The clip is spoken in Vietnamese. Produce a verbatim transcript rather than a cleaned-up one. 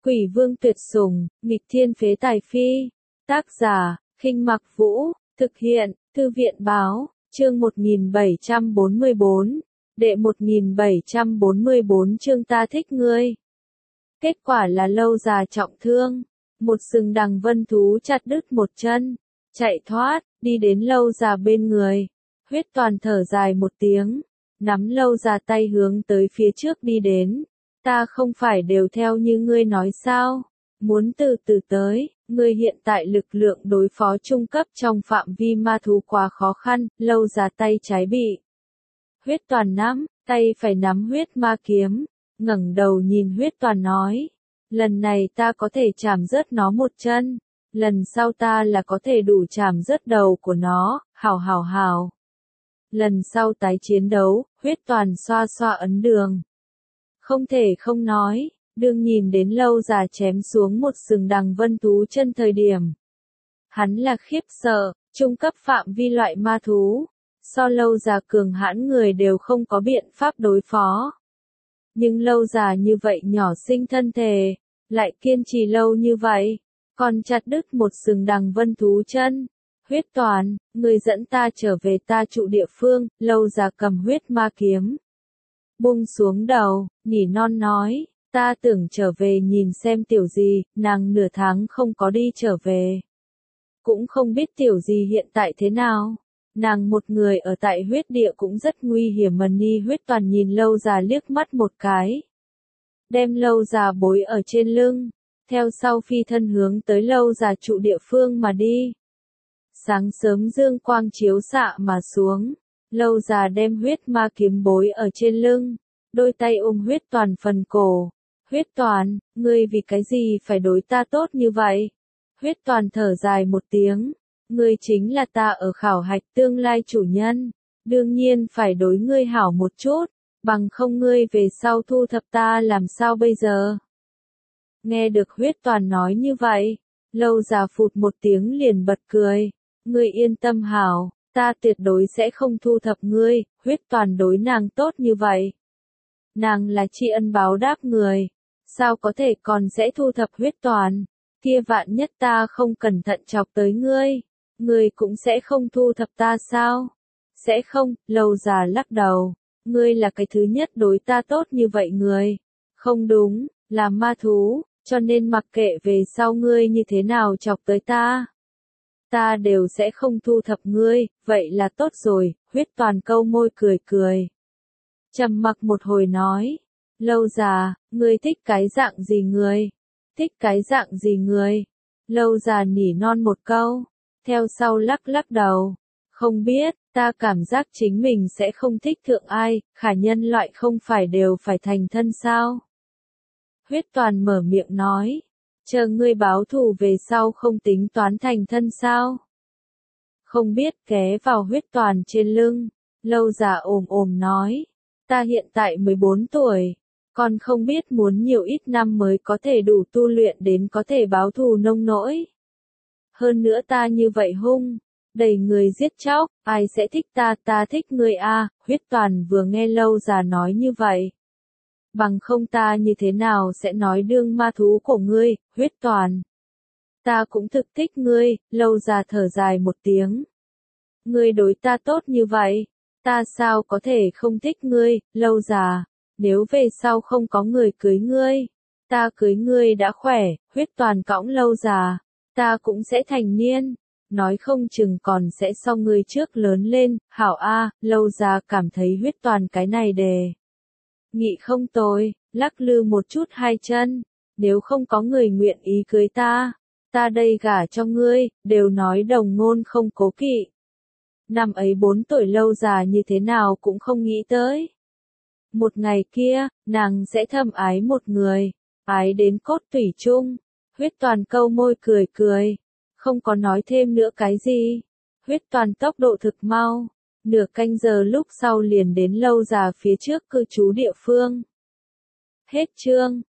Quỷ vương tuyệt sủng, nghịch thiên phế tài phi. Tác giả, Khinh Mặc Vũ, thực hiện, Thư viện Báo, chương một nghìn bảy trăm bốn mươi bốn, đệ một nghìn bảy trăm bốn mươi bốn chương ta thích ngươi. Kết quả là Lâu Già trọng thương, một sừng đằng vân thú chặt đứt một chân, chạy thoát, đi đến Lâu Già bên người. Huyết Toàn thở dài một tiếng, nắm Lâu Già tay hướng tới phía trước đi đến. Ta không phải đều theo như ngươi nói sao? Muốn từ từ tới, ngươi hiện tại lực lượng đối phó trung cấp trong phạm vi ma thú quá khó khăn. Lâu Già tay trái bị Huyết Toàn nắm, tay phải nắm huyết ma kiếm, ngẩng đầu nhìn Huyết Toàn nói, lần này ta có thể chảm rớt nó một chân, lần sau ta là có thể đủ chảm rớt đầu của nó, hảo hảo hảo. Lần sau tái chiến đấu, Huyết Toàn xoa xoa ấn đường. Không thể không nói, đương nhìn đến Lâu Già chém xuống một sừng đằng vân thú chân thời điểm. Hắn là khiếp sợ, trung cấp phạm vi loại ma thú, so Lâu Già cường hãn người đều không có biện pháp đối phó. Nhưng Lâu Già như vậy nhỏ sinh thân thể, lại kiên trì lâu như vậy, còn chặt đứt một sừng đằng vân thú chân. Huyết Toàn, người dẫn ta trở về ta trụ địa phương. Lâu Già cầm huyết ma kiếm, buông xuống đầu, nỉ non nói, ta tưởng trở về nhìn xem tiểu gì, nàng nửa tháng không có đi trở về. Cũng không biết tiểu gì hiện tại thế nào. Nàng một người ở tại huyết địa cũng rất nguy hiểm. Mần Ni Huyết Toàn nhìn Lâu Già liếc mắt một cái, đem Lâu Già bối ở trên lưng, theo sau phi thân hướng tới Lâu Già trụ địa phương mà đi. Sáng sớm dương quang chiếu xạ mà xuống, Lâu Già đem huyết ma kiếm bối ở trên lưng, đôi tay ôm Huyết Toàn phần cổ. Huyết Toàn, ngươi vì cái gì phải đối ta tốt như vậy? Huyết Toàn thở dài một tiếng, ngươi chính là ta ở khảo hạch tương lai chủ nhân, đương nhiên phải đối ngươi hảo một chút, bằng không ngươi về sau thu thập ta làm sao bây giờ? Nghe được Huyết Toàn nói như vậy, Lâu Già phụt một tiếng liền bật cười, ngươi yên tâm hảo, ta tuyệt đối sẽ không thu thập ngươi. Huyết Toàn đối nàng tốt như vậy, nàng là tri ân báo đáp người, sao có thể còn sẽ thu thập Huyết Toàn? Kia vạn nhất ta không cẩn thận chọc tới ngươi, ngươi cũng sẽ không thu thập ta sao? Sẽ không. Lâu Già lắc đầu, ngươi là cái thứ nhất đối ta tốt như vậy người. Không đúng, là ma thú, cho nên mặc kệ về sau ngươi như thế nào chọc tới ta, ta đều sẽ không thu thập ngươi. Vậy là tốt rồi. Huyết Toàn câu môi cười cười, trầm mặc một hồi nói, Lâu Già, ngươi thích cái dạng gì người? Thích cái dạng gì người? Lâu Già nỉ non một câu, theo sau lắc lắc đầu, không biết, ta cảm giác chính mình sẽ không thích thượng ai. Khả nhân loại không phải đều phải thành thân sao? Huyết Toàn mở miệng nói, chờ ngươi báo thù về sau không tính toán thành thân sao? Không biết. Ghé vào Huyết Toàn trên lưng, Lâu Già ồm ồm nói, ta hiện tại mười bốn tuổi, còn không biết muốn nhiều ít năm mới có thể đủ tu luyện đến có thể báo thù nông nỗi. Hơn nữa ta như vậy hung, đầy người giết chóc, ai sẽ thích ta? Ta thích ngươi a. Huyết Toàn vừa nghe Lâu Già nói như vậy, bằng không ta như thế nào sẽ nói đương ma thú của ngươi? Huyết Toàn, ta cũng thực thích ngươi. Lâu Già thở dài một tiếng, ngươi đối ta tốt như vậy, ta sao có thể không thích ngươi? Lâu Già, nếu về sau không có người cưới ngươi, ta cưới ngươi đã khỏe. Huyết Toàn cõng Lâu Già, ta cũng sẽ thành niên, nói không chừng còn sẽ so ngươi trước lớn lên. Hảo a. Lâu Già cảm thấy Huyết Toàn cái này đề nghị không tồi, lắc lư một chút hai chân, nếu không có người nguyện ý cưới ta, ta đây gả cho ngươi. Đều nói đồng ngôn không cố kỵ. Năm ấy bốn tuổi Lâu Già như thế nào cũng không nghĩ tới, một ngày kia, nàng sẽ thầm ái một người, ái đến cốt tủy chung. Huyết Toàn câu môi cười cười, không có nói thêm nữa cái gì. Huyết Toàn tốc độ thực mau, nửa canh giờ lúc sau liền đến Lâu Già phía trước cư trú địa phương. Hết chương.